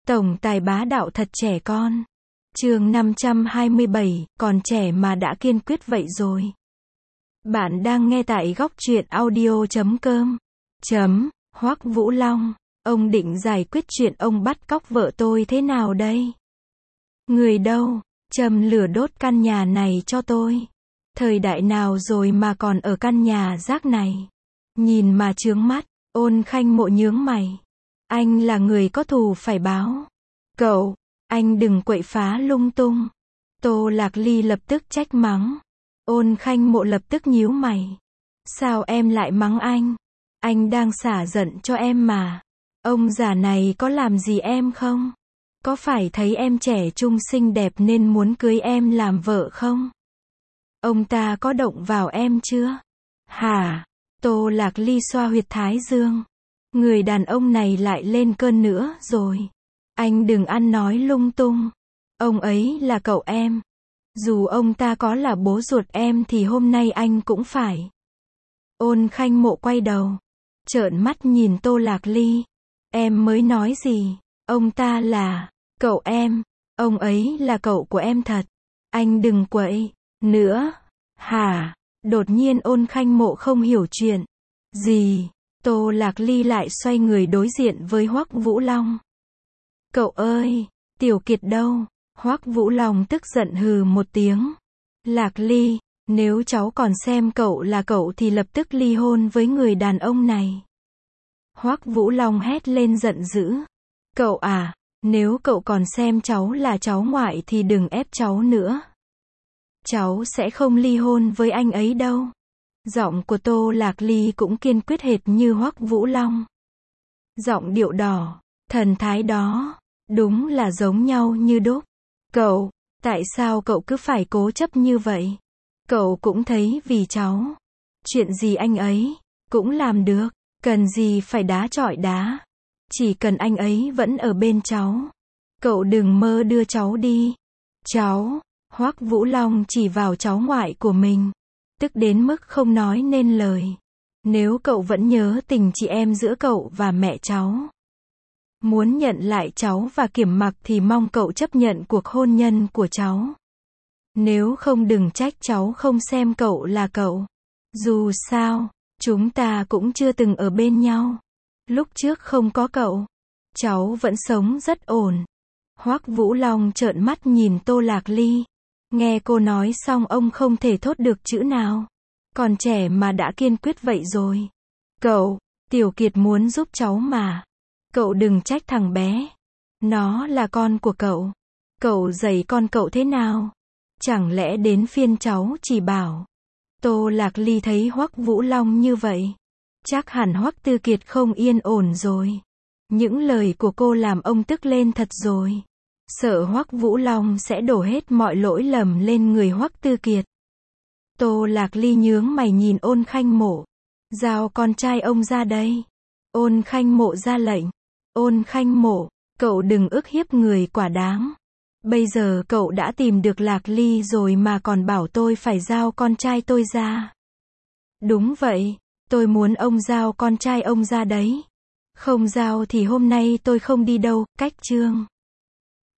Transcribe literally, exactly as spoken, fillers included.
Tổng tài bá đạo thật trẻ con. Chương năm trăm hai mươi bảy, còn trẻ mà đã kiên quyết vậy rồi. Bạn đang nghe tại góc truyện audio chấm com. Chấm, Hoắc Vũ Long, ông định giải quyết chuyện ông bắt cóc vợ tôi thế nào đây? Người đâu, châm lửa đốt căn nhà này cho tôi. Thời đại nào rồi mà còn ở căn nhà rác này? Nhìn mà chướng mắt, Ôn Khanh Mộ nhướng mày. Anh là người có thù phải báo. Cậu, anh đừng quậy phá lung tung. Tô Lạc Ly lập tức trách mắng. Ôn Khanh Mộ lập tức nhíu mày. Sao em lại mắng anh? Anh đang xả giận cho em mà. Ông già này có làm gì em không? Có phải thấy em trẻ trung xinh đẹp nên muốn cưới em làm vợ không? Ông ta có động vào em chưa? Hả? Tô Lạc Ly xoa huyệt thái dương. Người đàn ông này lại lên cơn nữa rồi. Anh đừng ăn nói lung tung. Ông ấy là cậu em. Dù ông ta có là bố ruột em thì hôm nay anh cũng phải. Ôn Khanh Mộ quay đầu, trợn mắt nhìn Tô Lạc Ly. Em mới nói gì? Ông ta là cậu em. Ông ấy là cậu của em thật. Anh đừng quậy nữa. Hả? Đột nhiên Ôn Khanh Mộ không hiểu chuyện. Gì? Tô Lạc Ly lại xoay người đối diện với Hoắc Vũ Long. Cậu ơi, Tiểu Kiệt đâu? Hoắc Vũ Long tức giận hừ một tiếng. Lạc Ly, nếu cháu còn xem cậu là cậu thì lập tức ly hôn với người đàn ông này. Hoắc Vũ Long hét lên giận dữ. Cậu à, nếu cậu còn xem cháu là cháu ngoại thì đừng ép cháu nữa. Cháu sẽ không ly hôn với anh ấy đâu. Giọng của Tô Lạc Ly cũng kiên quyết hệt như Hoắc Vũ Long. Giọng điệu đỏ, thần thái đó, đúng là giống nhau như đúc. Cậu, tại sao cậu cứ phải cố chấp như vậy? Cậu cũng thấy vì cháu. Chuyện gì anh ấy cũng làm được, cần gì phải đá chọi đá. Chỉ cần anh ấy vẫn ở bên cháu. Cậu đừng mơ đưa cháu đi. Cháu, Hoắc Vũ Long chỉ vào cháu ngoại của mình. Tức đến mức không nói nên lời. Nếu cậu vẫn nhớ tình chị em giữa cậu và mẹ cháu, muốn nhận lại cháu và Kiểm Mặc thì mong cậu chấp nhận cuộc hôn nhân của cháu. Nếu không đừng trách cháu không xem cậu là cậu. Dù sao, chúng ta cũng chưa từng ở bên nhau. Lúc trước không có cậu, cháu vẫn sống rất ổn. Hoắc Vũ Long trợn mắt nhìn Tô Lạc Ly. Nghe cô nói xong ông không thể thốt được chữ nào. Còn trẻ mà đã kiên quyết vậy rồi. Cậu, Tiểu Kiệt muốn giúp cháu mà. Cậu đừng trách thằng bé. Nó là con của cậu. Cậu dạy con cậu thế nào? Chẳng lẽ đến phiên cháu chỉ bảo? Tô Lạc Ly thấy Hoắc Vũ Long như vậy, chắc hẳn Hoắc Tư Kiệt không yên ổn rồi. Những lời của cô làm ông tức lên thật rồi. Sợ Hoắc Vũ Long sẽ đổ hết mọi lỗi lầm lên người Hoắc Tư Kiệt. Tô Lạc Ly nhướng mày nhìn Ôn Khanh Mộ. Giao con trai ông ra đây. Ôn Khanh Mộ ra lệnh. Ôn Khanh Mộ, cậu đừng ức hiếp người quả đáng. Bây giờ cậu đã tìm được Lạc Ly rồi mà còn bảo tôi phải giao con trai tôi ra. Đúng vậy, tôi muốn ông giao con trai ông ra đấy. Không giao thì hôm nay tôi không đi đâu. Cách chương.